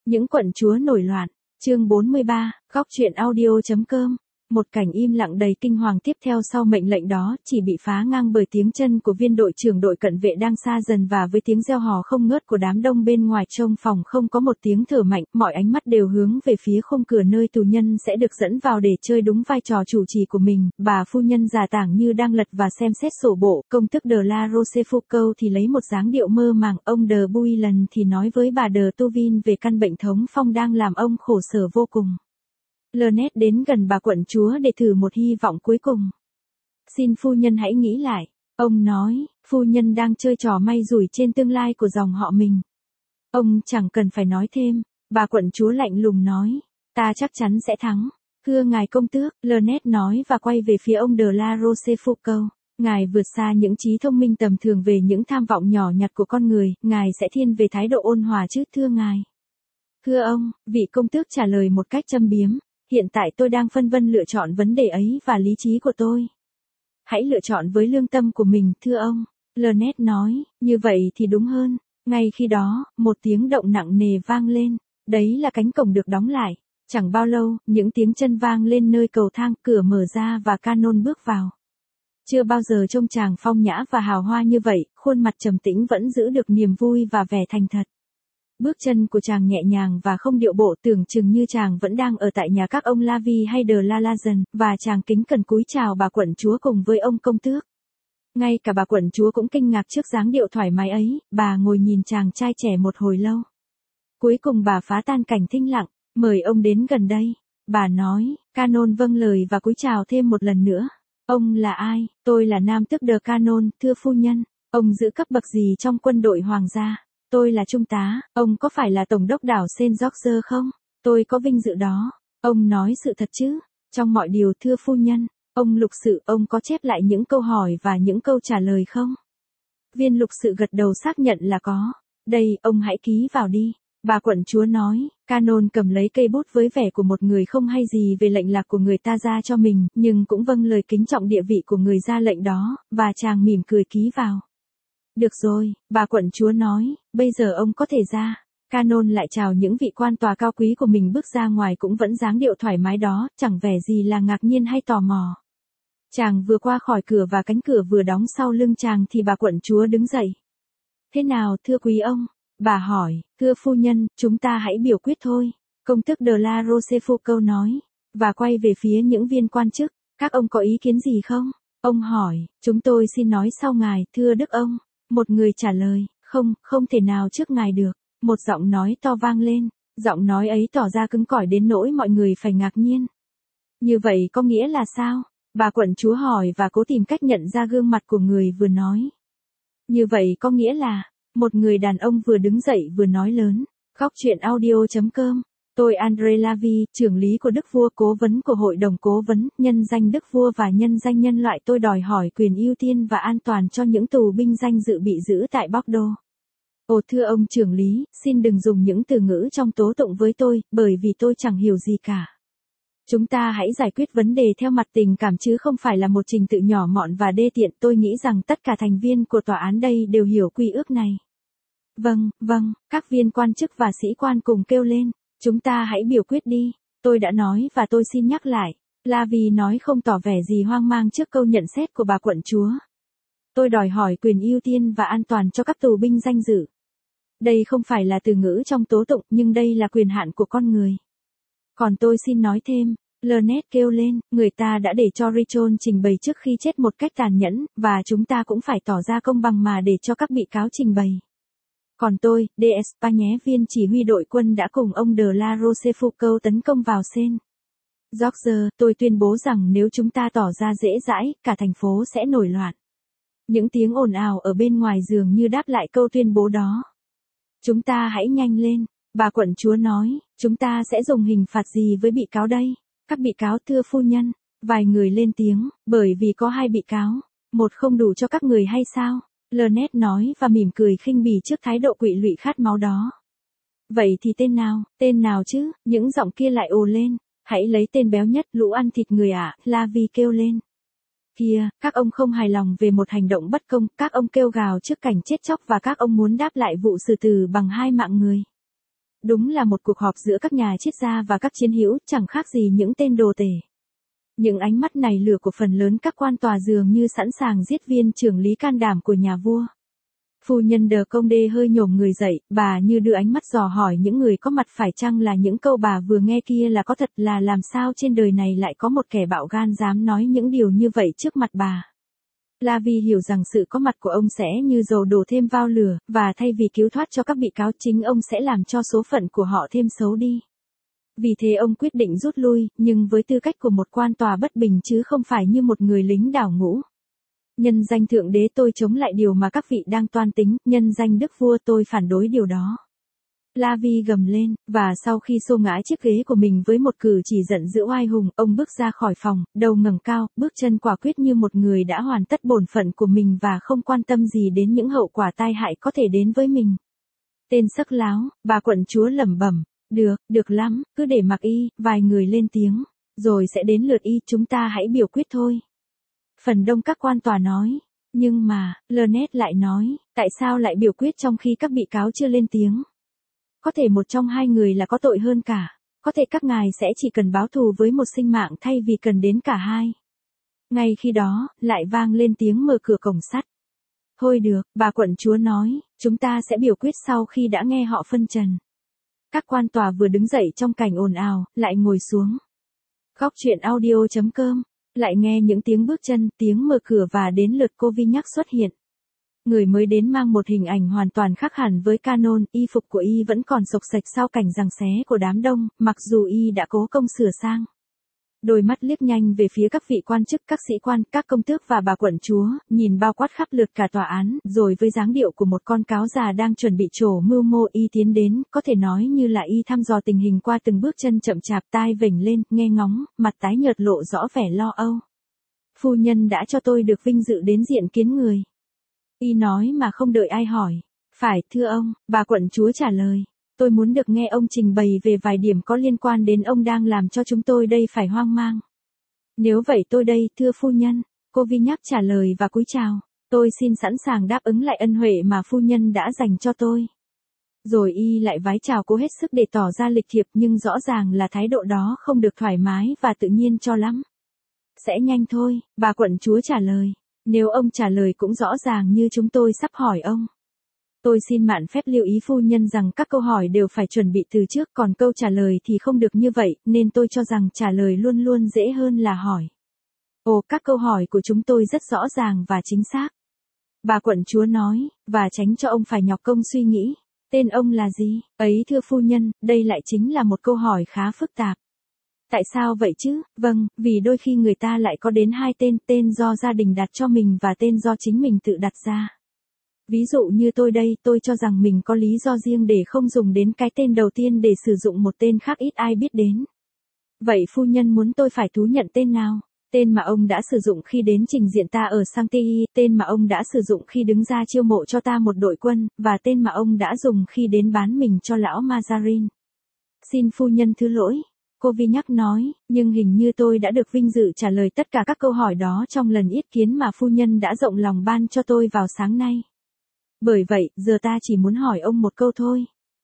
Những quận chúa nổi loạn, chương 43, góc truyện audio.com. Một cảnh im lặng đầy kinh hoàng tiếp theo sau mệnh lệnh đó, chỉ bị phá ngang bởi tiếng chân của viên đội trưởng đội cận vệ đang xa dần và với tiếng reo hò không ngớt của đám đông bên ngoài. Trong phòng không có một tiếng thở mạnh, mọi ánh mắt đều hướng về phía khung cửa nơi tù nhân sẽ được dẫn vào để chơi đúng vai trò chủ trì của mình. Bà phu nhân già tảng như đang lật và xem xét sổ bộ, công tước de la Rochefoucauld thì lấy một dáng điệu mơ màng, ông de Bouillon thì nói với bà de Touvin về căn bệnh thống phong đang làm ông khổ sở vô cùng. Lynette đến gần bà quận chúa để thử một hy vọng cuối cùng. Xin phu nhân hãy nghĩ lại, ông nói, phu nhân đang chơi trò may rủi trên tương lai của dòng họ mình. Ông chẳng cần phải nói thêm, bà quận chúa lạnh lùng nói, ta chắc chắn sẽ thắng. Thưa ngài công tước, Lynette nói và quay về phía ông de la Rochefoucauld. Ngài vượt xa những trí thông minh tầm thường về những tham vọng nhỏ nhặt của con người, ngài sẽ thiên về thái độ ôn hòa chứ thưa ngài. Thưa ông, vị công tước trả lời một cách châm biếm. Hiện tại tôi đang phân vân lựa chọn vấn đề ấy và lý trí của tôi. Hãy lựa chọn với lương tâm của mình, thưa ông. Lynette nói, như vậy thì đúng hơn. Ngay khi đó, một tiếng động nặng nề vang lên. Đấy là cánh cổng được đóng lại. Chẳng bao lâu, những tiếng chân vang lên nơi cầu thang, cửa mở ra và Canon bước vào. Chưa bao giờ trông chàng phong nhã và hào hoa như vậy, khuôn mặt trầm tĩnh vẫn giữ được niềm vui và vẻ thành thật. Bước chân của chàng nhẹ nhàng và không điệu bộ, tưởng chừng như chàng vẫn đang ở tại nhà các ông Lavi hay de la Lazen, và chàng kính cẩn cúi chào bà quận chúa cùng với ông công tước. Ngay cả bà quận chúa cũng kinh ngạc trước dáng điệu thoải mái ấy, bà ngồi nhìn chàng trai trẻ một hồi lâu. Cuối cùng bà phá tan cảnh thinh lặng, mời ông đến gần đây. Bà nói, Canon vâng lời và cúi chào thêm một lần nữa. Ông là ai? Tôi là nam tước de Canon, thưa phu nhân. Ông giữ cấp bậc gì trong quân đội hoàng gia? Tôi là trung tá, ông có phải là tổng đốc đảo Saint George không? Tôi có vinh dự đó. Ông nói sự thật chứ? Trong mọi điều thưa phu nhân, ông lục sự, ông có chép lại những câu hỏi và những câu trả lời không? Viên lục sự gật đầu xác nhận là có. Đây, ông hãy ký vào đi. Bà quận chúa nói, Canon cầm lấy cây bút với vẻ của một người không hay gì về lệnh lạc của người ta ra cho mình, nhưng cũng vâng lời kính trọng địa vị của người ra lệnh đó, và chàng mỉm cười ký vào. Được rồi, bà quận chúa nói, bây giờ ông có thể ra. Canon lại chào những vị quan tòa cao quý của mình bước ra ngoài cũng vẫn dáng điệu thoải mái đó, chẳng vẻ gì là ngạc nhiên hay tò mò. Chàng vừa qua khỏi cửa và cánh cửa vừa đóng sau lưng chàng thì bà quận chúa đứng dậy. Thế nào thưa quý ông? Bà hỏi, thưa phu nhân, chúng ta hãy biểu quyết thôi. Công tước de la Rochefoucauld nói, và quay về phía những viên quan chức, các ông có ý kiến gì không? Ông hỏi, chúng tôi xin nói sau ngài, thưa đức ông. Một người trả lời, không thể nào trước ngài được. Một giọng nói to vang lên, giọng nói ấy tỏ ra cứng cỏi đến nỗi mọi người phải ngạc nhiên. Như vậy có nghĩa là sao? Bà quận chúa hỏi và cố tìm cách nhận ra gương mặt của người vừa nói. Như vậy có nghĩa là, một người đàn ông vừa đứng dậy vừa nói lớn, góc truyện audio.com. Tôi Andre Lavi, trưởng lý của Đức Vua, cố vấn của Hội đồng Cố vấn, nhân danh Đức Vua và nhân danh nhân loại, tôi đòi hỏi quyền ưu tiên và an toàn cho những tù binh danh dự bị giữ tại Bordeaux. Ồ thưa ông trưởng lý, xin đừng dùng những từ ngữ trong tố tụng với tôi, bởi vì tôi chẳng hiểu gì cả. Chúng ta hãy giải quyết vấn đề theo mặt tình cảm chứ không phải là một trình tự nhỏ mọn và đê tiện. Tôi nghĩ rằng tất cả thành viên của tòa án đây đều hiểu quy ước này. Vâng, các viên quan chức và sĩ quan cùng kêu lên. Chúng ta hãy biểu quyết đi. Tôi đã nói và tôi xin nhắc lại. Lavi nói không tỏ vẻ gì hoang mang trước câu nhận xét của bà quận chúa. Tôi đòi hỏi quyền ưu tiên và an toàn cho các tù binh danh dự. Đây không phải là từ ngữ trong tố tụng, nhưng đây là quyền hạn của con người. Còn tôi xin nói thêm, Lynette kêu lên, người ta đã để cho Richon trình bày trước khi chết một cách tàn nhẫn, và chúng ta cũng phải tỏ ra công bằng mà để cho các bị cáo trình bày. Còn tôi, D'Espagne, viên chỉ huy đội quân đã cùng ông de la Rochefoucauld tấn công vào Saint George, tôi tuyên bố rằng nếu chúng ta tỏ ra dễ dãi, cả thành phố sẽ nổi loạn. Những tiếng ồn ào ở bên ngoài dường như đáp lại câu tuyên bố đó. Chúng ta hãy nhanh lên, bà quận chúa nói, chúng ta sẽ dùng hình phạt gì với bị cáo đây? Các bị cáo thưa phu nhân, vài người lên tiếng, bởi vì có 2 bị cáo, một không đủ cho các người hay sao? Lynette nói và mỉm cười khinh bỉ trước thái độ quỵ lụy khát máu đó. Vậy thì tên nào chứ? Những giọng kia lại ồ lên, hãy lấy tên béo nhất, lũ ăn thịt người ạ, Lavi kêu lên. Kìa, các ông không hài lòng về một hành động bất công, các ông kêu gào trước cảnh chết chóc và các ông muốn đáp lại vụ xử tử bằng 2 mạng người. đúng là một cuộc họp giữa các nhà triết gia và các chiến hữu, chẳng khác gì những tên đồ tể. Những ánh mắt này lửa của phần lớn các quan tòa dường như sẵn sàng giết viên trưởng lý can đảm của nhà vua. Phu nhân De Condé hơi nhổm người dậy, bà như đưa ánh mắt dò hỏi những người có mặt phải chăng là những câu bà vừa nghe kia là có thật, là làm sao trên đời này lại có một kẻ bạo gan dám nói những điều như vậy trước mặt bà. La Vi hiểu rằng sự có mặt của ông sẽ như dầu đổ thêm vào lửa, và thay vì cứu thoát cho các bị cáo chính ông sẽ làm cho số phận của họ thêm xấu đi. Vì thế ông quyết định rút lui, nhưng với tư cách của một quan tòa bất bình chứ không phải như một người lính đảo ngũ. Nhân danh Thượng Đế tôi chống lại điều mà các vị đang toan tính, nhân danh Đức Vua tôi phản đối điều đó. La Vi gầm lên, và sau khi xô ngã chiếc ghế của mình với một cử chỉ giận dữ oai hùng, ông bước ra khỏi phòng, đầu ngẩng cao, bước chân quả quyết như một người đã hoàn tất bổn phận của mình và không quan tâm gì đến những hậu quả tai hại có thể đến với mình. Tên sắc láo, bà quận chúa lẩm bẩm, được lắm, cứ để mặc y, vài người lên tiếng, rồi sẽ đến lượt y, chúng ta hãy biểu quyết thôi. Phần đông các quan tòa nói, nhưng mà, Lynette lại nói, tại sao lại biểu quyết trong khi các bị cáo chưa lên tiếng? Có thể một trong hai người là có tội hơn cả, có thể các ngài sẽ chỉ cần báo thù với một sinh mạng thay vì cần đến cả hai. Ngay khi đó, lại vang lên tiếng mở cửa cổng sắt. Thôi được, bà quận chúa nói, chúng ta sẽ biểu quyết sau khi đã nghe họ phân trần. Các quan tòa vừa đứng dậy trong cảnh ồn ào, lại ngồi xuống. Góc truyện audio.com, lại nghe những tiếng bước chân, tiếng mở cửa và đến lượt cô Vignac xuất hiện. Người mới đến mang một hình ảnh hoàn toàn khác hẳn với Canon, y phục của y vẫn còn xộc xệch sau cảnh giằng xé của đám đông, mặc dù y đã cố công sửa sang. Đôi mắt liếc nhanh về phía các vị quan chức, các sĩ quan, các công tước và bà quận chúa, nhìn bao quát khắp lượt cả tòa án, rồi với dáng điệu của một con cáo già đang chuẩn bị trổ mưu mô y tiến đến, có thể nói như là y thăm dò tình hình qua từng bước chân chậm chạp, tai vểnh lên, nghe ngóng, mặt tái nhợt lộ rõ vẻ lo âu. Phu nhân đã cho tôi được vinh dự đến diện kiến người. Y nói mà không đợi ai hỏi. Phải, thưa ông, bà quận chúa trả lời. Tôi muốn được nghe ông trình bày về vài điểm có liên quan đến ông đang làm cho chúng tôi đây phải hoang mang. Nếu vậy tôi đây, thưa phu nhân. Cô Vignac trả lời và cúi chào. Tôi xin sẵn sàng đáp ứng lại ân huệ mà phu nhân đã dành cho tôi. Rồi y lại vái chào cô hết sức để tỏ ra lịch thiệp, nhưng rõ ràng là thái độ đó không được thoải mái và tự nhiên cho lắm. Sẽ nhanh thôi, bà quận chúa trả lời. Nếu ông trả lời cũng rõ ràng như chúng tôi sắp hỏi ông. Tôi xin mạn phép lưu ý phu nhân rằng các câu hỏi đều phải chuẩn bị từ trước, còn câu trả lời thì không được như vậy, nên tôi cho rằng trả lời luôn luôn dễ hơn là hỏi. Ồ, các câu hỏi của chúng tôi rất rõ ràng và chính xác. Bà quận chúa nói, và tránh cho ông phải nhọc công suy nghĩ. Tên ông là gì? Ấy thưa phu nhân, đây lại chính là một câu hỏi khá phức tạp. Tại sao vậy chứ? Vâng, vì đôi khi người ta lại có đến hai tên, tên do gia đình đặt cho mình và tên do chính mình tự đặt ra. Ví dụ như tôi đây, tôi cho rằng mình có lý do riêng để không dùng đến cái tên đầu tiên để sử dụng một tên khác ít ai biết đến. Vậy phu nhân muốn tôi phải thú nhận tên nào? Tên mà ông đã sử dụng khi đến trình diện ta ở Sancti, tên mà ông đã sử dụng khi đứng ra chiêu mộ cho ta một đội quân, và tên mà ông đã dùng khi đến bán mình cho lão Mazarin. Xin phu nhân thứ lỗi. Cô Vignac nói, nhưng hình như tôi đã được vinh dự trả lời tất cả các câu hỏi đó trong lần yết kiến mà phu nhân đã rộng lòng ban cho tôi vào sáng nay. Bởi vậy, giờ ta chỉ muốn hỏi ông một câu thôi.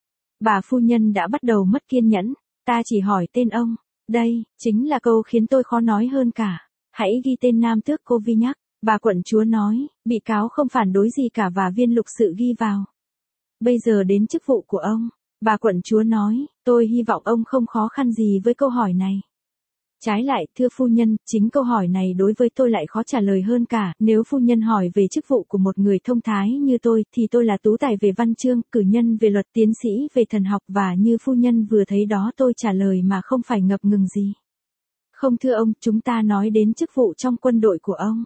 Bà phu nhân đã bắt đầu mất kiên nhẫn, ta chỉ hỏi tên ông. Đây, chính là câu khiến tôi khó nói hơn cả. Hãy ghi tên nam tước cô Vignac. Bà quận chúa nói, bị cáo không phản đối gì cả và viên lục sự ghi vào. Bây giờ đến chức vụ của ông. Bà quận chúa nói, tôi hy vọng ông không khó khăn gì với câu hỏi này. Trái lại, thưa phu nhân, chính câu hỏi này đối với tôi lại khó trả lời hơn cả. Nếu phu nhân hỏi về chức vụ của một người thông thái như tôi, thì tôi là tú tài về văn chương, cử nhân về luật, tiến sĩ về thần học, và như phu nhân vừa thấy đó, tôi trả lời mà không phải ngập ngừng gì. Không thưa ông, chúng ta nói đến chức vụ trong quân đội của ông.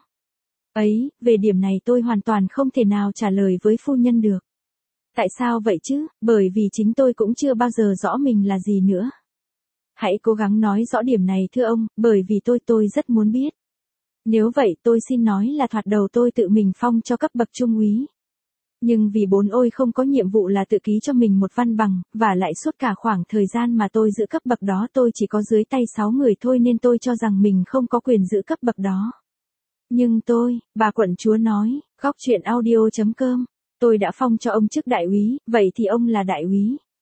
Ấy, về điểm này tôi hoàn toàn không thể nào trả lời với phu nhân được. Tại sao vậy chứ? Bởi vì chính tôi cũng chưa bao giờ rõ mình là gì nữa. Hãy cố gắng nói rõ điểm này thưa ông, bởi vì tôi rất muốn biết. Nếu vậy tôi xin nói là thoạt đầu tôi tự mình phong cho cấp bậc trung úy. Nhưng vì bốn ôi không có nhiệm vụ là tự ký cho mình một văn bằng, và lại suốt cả khoảng thời gian mà tôi giữ cấp bậc đó tôi chỉ có dưới tay 6 người thôi nên tôi cho rằng mình không có quyền giữ cấp bậc đó. Nhưng bà quận chúa nói, góc truyện audio.com, tôi đã phong cho ông chức đại úy, vậy thì ông là đại úy.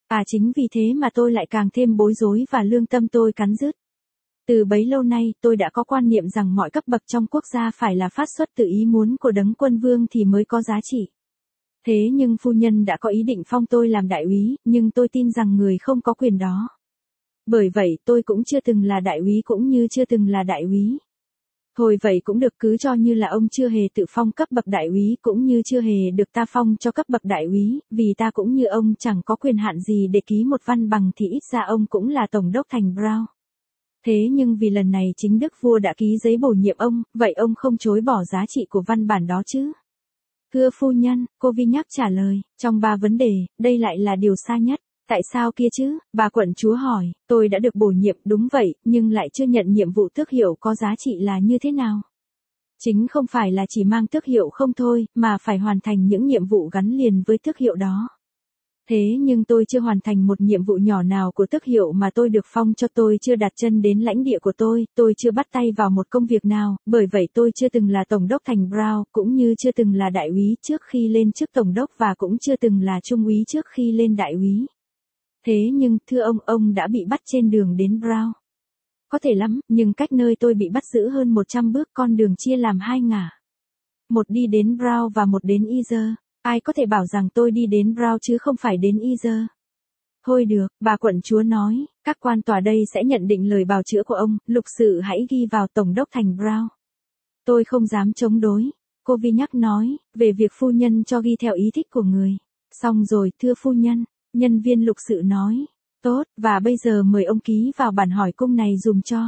Chính vì thế mà tôi lại càng thêm bối rối và lương tâm tôi cắn rứt. Từ bấy lâu nay tôi đã có quan niệm rằng mọi cấp bậc trong quốc gia phải là phát xuất từ ý muốn của Đấng Quân Vương thì mới có giá trị. Thế nhưng phu nhân đã có ý định phong tôi làm đại úy, nhưng tôi tin rằng người không có quyền đó. Bởi vậy tôi cũng chưa từng là đại úy cũng như chưa từng là đại úy. Thôi vậy cũng được, cứ cho như là ông chưa hề tự phong cấp bậc đại úy cũng như chưa hề được ta phong cho cấp bậc đại úy, vì ta cũng như ông chẳng có quyền hạn gì để ký một văn bằng thì ít ra ông cũng là tổng đốc thành Brown. Thế nhưng vì lần này chính đức vua đã ký giấy bổ nhiệm ông, vậy ông không chối bỏ giá trị của văn bản đó chứ? Thưa phu nhân, cô Vi nhắc trả lời, trong 3 vấn đề, đây lại là điều xa nhất. Tại sao kia chứ? Bà quận chúa hỏi, tôi đã được bổ nhiệm đúng vậy, nhưng lại chưa nhận nhiệm vụ tước hiệu có giá trị là như thế nào? Chính không phải là chỉ mang tước hiệu không thôi, mà phải hoàn thành những nhiệm vụ gắn liền với tước hiệu đó. Thế nhưng tôi chưa hoàn thành một nhiệm vụ nhỏ nào của tước hiệu mà tôi được phong cho, tôi chưa đặt chân đến lãnh địa của tôi chưa bắt tay vào một công việc nào, bởi vậy tôi chưa từng là tổng đốc thành Brown, cũng như chưa từng là đại úy trước khi lên chức tổng đốc và cũng chưa từng là trung úy trước khi lên đại úy. Thế nhưng, thưa ông đã bị bắt trên đường đến Brown. Có thể lắm, nhưng cách nơi tôi bị bắt giữ hơn 100 bước, con đường chia làm 2 ngả. Một đi đến Brown và một đến Ezer. Ai có thể bảo rằng tôi đi đến Brown chứ không phải đến Ezer? Thôi được, bà quận chúa nói, các quan tòa đây sẽ nhận định lời bào chữa của ông, lục sự hãy ghi vào tổng đốc thành Brown. Tôi không dám chống đối. Cô Vi nhắc nói, về việc phu nhân cho ghi theo ý thích của người. Xong rồi, thưa phu nhân, nhân viên lục sự nói. Tốt, và bây giờ mời ông ký vào bản hỏi cung này dùm cho.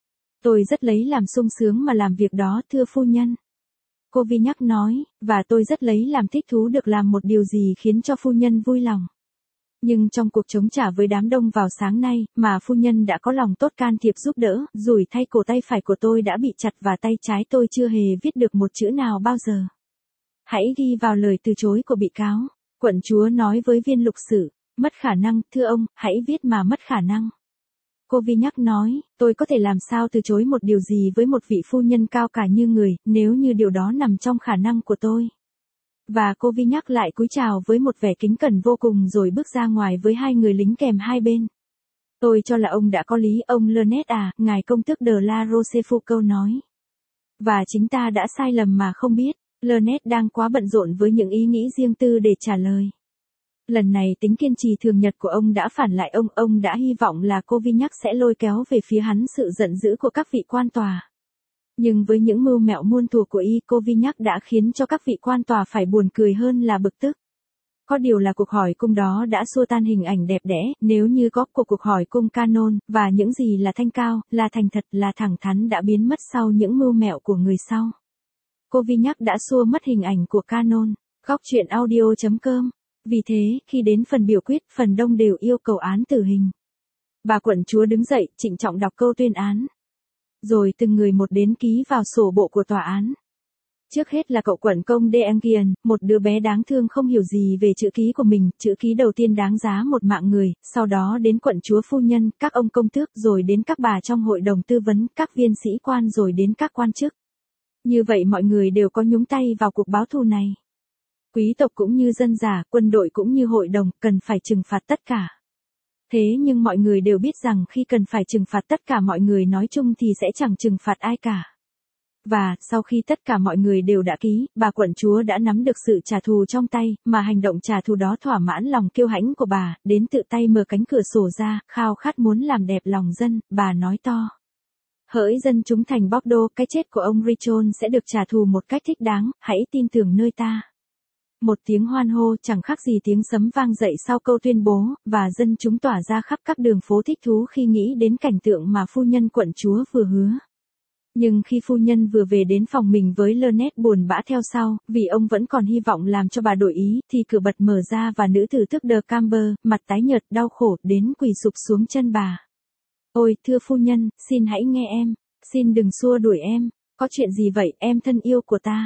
Tôi rất lấy làm sung sướng mà làm việc đó, thưa phu nhân. Cô Vi nhắc nói, và tôi rất lấy làm thích thú được làm một điều gì khiến cho phu nhân vui lòng. Nhưng trong cuộc chống trả với đám đông vào sáng nay, mà phu nhân đã có lòng tốt can thiệp giúp đỡ, rủi thay cổ tay phải của tôi đã bị chặt và tay trái tôi chưa hề viết được một chữ nào bao giờ. Hãy ghi vào lời từ chối của bị cáo. Quận chúa nói với viên lục sự, mất khả năng, thưa ông, hãy viết mà mất khả năng. Cô Vi nhắc nói, tôi có thể làm sao từ chối một điều gì với một vị phu nhân cao cả như người, nếu như điều đó nằm trong khả năng của tôi. Và cô Vi nhắc lại cúi chào với một vẻ kính cẩn vô cùng rồi bước ra ngoài với 2 người lính kèm hai bên. Tôi cho là ông đã có lý, ông Lynette ngài công tước de la Rochefoucauld nói. Và chính ta đã sai lầm mà không biết, Lynette đang quá bận rộn với những ý nghĩ riêng tư để trả lời. Lần này tính kiên trì thường nhật của ông đã phản lại ông đã hy vọng là cô Vi nhắc sẽ lôi kéo về phía hắn sự giận dữ của các vị quan tòa. Nhưng với những mưu mẹo muôn thuở của cô Vi nhắc đã khiến cho các vị quan tòa phải buồn cười hơn là bực tức. Có điều là cuộc hỏi cung đó đã xua tan hình ảnh đẹp đẽ, nếu như có cuộc hỏi cung canon, và những gì là thanh cao, là thành thật, là thẳng thắn đã biến mất sau những mưu mẹo của người sau. Cô Vi nhắc đã xua mất hình ảnh của canon. Góc truyện audio.com. Vì thế, khi đến phần biểu quyết, phần đông đều yêu cầu án tử hình. Bà quận chúa đứng dậy, trịnh trọng đọc câu tuyên án. Rồi từng người một đến ký vào sổ bộ của tòa án. Trước hết là cậu quận công De Angian, một đứa bé đáng thương không hiểu gì về chữ ký của mình, chữ ký đầu tiên đáng giá một mạng người, sau đó đến quận chúa phu nhân, các ông công tước, rồi đến các bà trong hội đồng tư vấn, các viên sĩ quan rồi đến các quan chức. Như vậy mọi người đều có nhúng tay vào cuộc báo thù này. Quý tộc cũng như dân giả, quân đội cũng như hội đồng, cần phải trừng phạt tất cả. Thế nhưng mọi người đều biết rằng khi cần phải trừng phạt tất cả mọi người nói chung thì sẽ chẳng trừng phạt ai cả. Và, sau khi tất cả mọi người đều đã ký, bà quận chúa đã nắm được sự trả thù trong tay, mà hành động trả thù đó thỏa mãn lòng kiêu hãnh của bà, đến tự tay mở cánh cửa sổ ra, khao khát muốn làm đẹp lòng dân, bà nói to. Hỡi dân chúng thành Bordeaux, cái chết của ông Richon sẽ được trả thù một cách thích đáng, hãy tin tưởng nơi ta. Một tiếng hoan hô chẳng khác gì tiếng sấm vang dậy sau câu tuyên bố, và dân chúng tỏa ra khắp các đường phố thích thú khi nghĩ đến cảnh tượng mà phu nhân quận chúa vừa hứa. Nhưng khi phu nhân vừa về đến phòng mình với Lynette buồn bã theo sau, vì ông vẫn còn hy vọng làm cho bà đổi ý, thì cửa bật mở ra và nữ tử tước de Camber, mặt tái nhợt đau khổ, đến quỳ sụp xuống chân bà. Ôi, thưa phu nhân, xin hãy nghe em, xin đừng xua đuổi em, có chuyện gì vậy, em thân yêu của ta?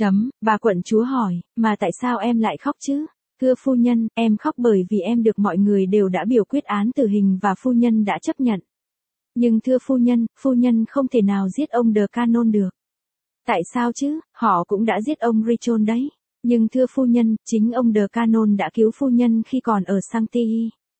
Bà quận chúa hỏi, mà tại sao em lại khóc chứ? Thưa phu nhân, em khóc bởi vì em được mọi người đều đã biểu quyết án tử hình và phu nhân đã chấp nhận. Nhưng thưa phu nhân không thể nào giết ông de Canon được. Tại sao chứ, họ cũng đã giết ông Richon đấy. Nhưng thưa phu nhân, chính ông de Canon đã cứu phu nhân khi còn ở Saint-Thierry.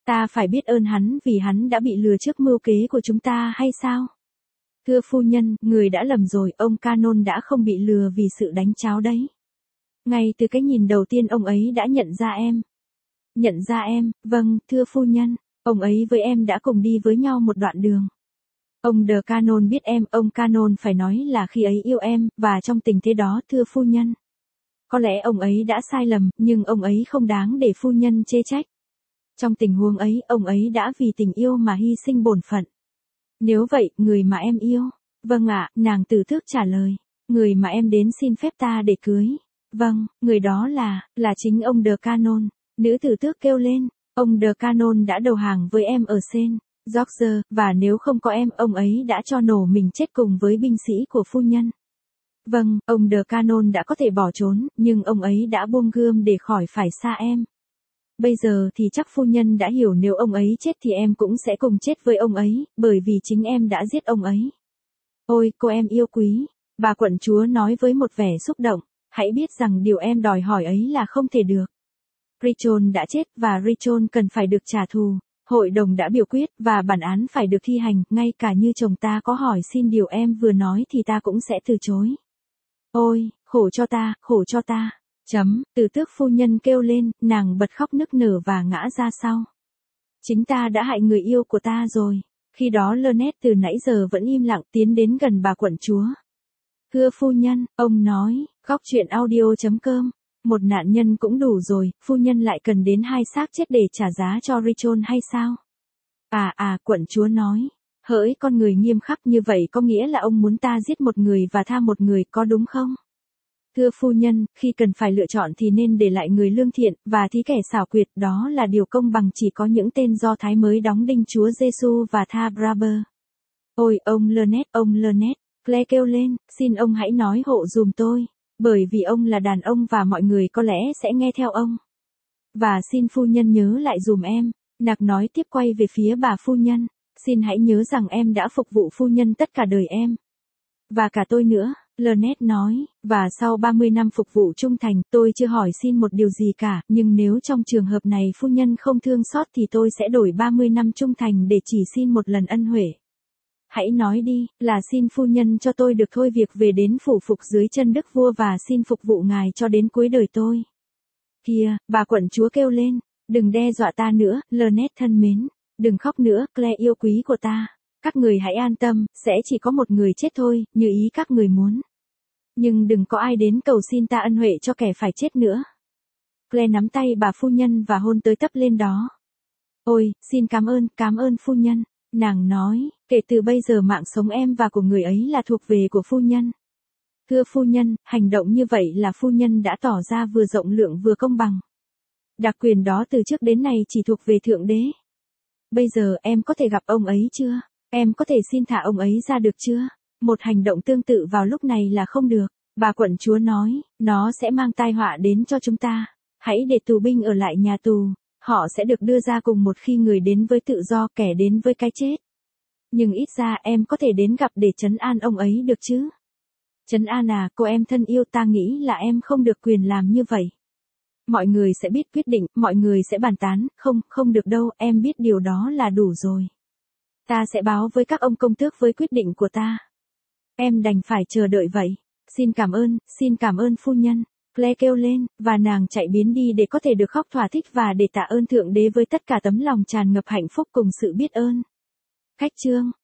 Ta phải biết ơn hắn vì hắn đã bị lừa trước mưu kế của chúng ta hay sao? Thưa phu nhân, người đã lầm rồi, ông Canon đã không bị lừa vì sự đánh cháo đấy. Ngay từ cái nhìn đầu tiên ông ấy đã nhận ra em. Nhận ra em, vâng, thưa phu nhân, ông ấy với em đã cùng đi với nhau một đoạn đường. Ông The Canon biết em, ông Canon phải nói là khi ấy yêu em, và trong tình thế đó thưa phu nhân. Có lẽ ông ấy đã sai lầm, nhưng ông ấy không đáng để phu nhân chê trách. Trong tình huống ấy, ông ấy đã vì tình yêu mà hy sinh bổn phận. Nếu vậy, người mà em yêu. Vâng ạ, nàng từ tước trả lời. Người mà em đến xin phép ta để cưới. Vâng, người đó là chính ông The Canon. Nữ tử tước kêu lên, ông The Canon đã đầu hàng với em ở Saint George, và nếu không có em, ông ấy đã cho nổ mình chết cùng với binh sĩ của phu nhân. Vâng, ông The Canon đã có thể bỏ trốn, nhưng ông ấy đã buông gươm để khỏi phải xa em. Bây giờ thì chắc phu nhân đã hiểu nếu ông ấy chết thì em cũng sẽ cùng chết với ông ấy, bởi vì chính em đã giết ông ấy. Ôi, cô em yêu quý, bà quận chúa nói với một vẻ xúc động, hãy biết rằng điều em đòi hỏi ấy là không thể được. Richon đã chết và Richon cần phải được trả thù. Hội đồng đã biểu quyết và bản án phải được thi hành, ngay cả như chồng ta có hỏi xin điều em vừa nói thì ta cũng sẽ từ chối. Ôi, khổ cho ta, khổ cho ta. Từ tước phu nhân kêu lên, nàng bật khóc nức nở và ngã ra sau. Chính ta đã hại người yêu của ta rồi. Khi đó Lynette từ nãy giờ vẫn im lặng tiến đến gần bà quận chúa. Thưa phu nhân, ông nói, góc chuyện audio.com. Một nạn nhân cũng đủ rồi, phu nhân lại cần đến 2 xác chết để trả giá cho Richon hay sao? Quận chúa nói. Hỡi con người nghiêm khắc như vậy có nghĩa là ông muốn ta giết một người và tha một người có đúng không? Thưa phu nhân, khi cần phải lựa chọn thì nên để lại người lương thiện, và thí kẻ xảo quyệt, đó là điều công bằng chỉ có những tên Do Thái mới đóng đinh Chúa Giêsu và tha Barrabas. Ôi, ông Lynette, Claire kêu lên, xin ông hãy nói hộ dùm tôi, bởi vì ông là đàn ông và mọi người có lẽ sẽ nghe theo ông. Và xin phu nhân nhớ lại dùm em, Nặc nói tiếp quay về phía bà phu nhân, xin hãy nhớ rằng em đã phục vụ phu nhân tất cả đời em. Và cả tôi nữa. Lynette nói, và sau 30 năm phục vụ trung thành, tôi chưa hỏi xin một điều gì cả, nhưng nếu trong trường hợp này phu nhân không thương xót thì tôi sẽ đổi 30 năm trung thành để chỉ xin một lần ân huệ. Hãy nói đi, là xin phu nhân cho tôi được thôi việc về đến phủ phục dưới chân đức vua và xin phục vụ ngài cho đến cuối đời tôi. Kìa, bà quận chúa kêu lên, đừng đe dọa ta nữa, Lynette thân mến, đừng khóc nữa, Claire yêu quý của ta. Các người hãy an tâm, sẽ chỉ có một người chết thôi, như ý các người muốn. Nhưng đừng có ai đến cầu xin ta ân huệ cho kẻ phải chết nữa. Claire nắm tay bà phu nhân và hôn tới tấp lên đó. Ôi, xin cảm ơn phu nhân. Nàng nói, kể từ bây giờ mạng sống em và của người ấy là thuộc về của phu nhân. Thưa phu nhân, hành động như vậy là phu nhân đã tỏ ra vừa rộng lượng vừa công bằng. Đặc quyền đó từ trước đến nay chỉ thuộc về Thượng Đế. Bây giờ em có thể gặp ông ấy chưa? Em có thể xin thả ông ấy ra được chưa? Một hành động tương tự vào lúc này là không được. Bà quận chúa nói, nó sẽ mang tai họa đến cho chúng ta. Hãy để tù binh ở lại nhà tù. Họ sẽ được đưa ra cùng một khi người đến với tự do, kẻ đến với cái chết. Nhưng ít ra em có thể đến gặp để trấn an ông ấy được chứ? Trấn an à, cô em thân yêu, ta nghĩ là em không được quyền làm như vậy. Mọi người sẽ biết quyết định, mọi người sẽ bàn tán, không được đâu, em biết điều đó là đủ rồi. Ta sẽ báo với các ông công tước với quyết định của ta. Em đành phải chờ đợi vậy. Xin cảm ơn phu nhân. Claire kêu lên, và nàng chạy biến đi để có thể được khóc thỏa thích và để tạ ơn Thượng Đế với tất cả tấm lòng tràn ngập hạnh phúc cùng sự biết ơn. Khách chương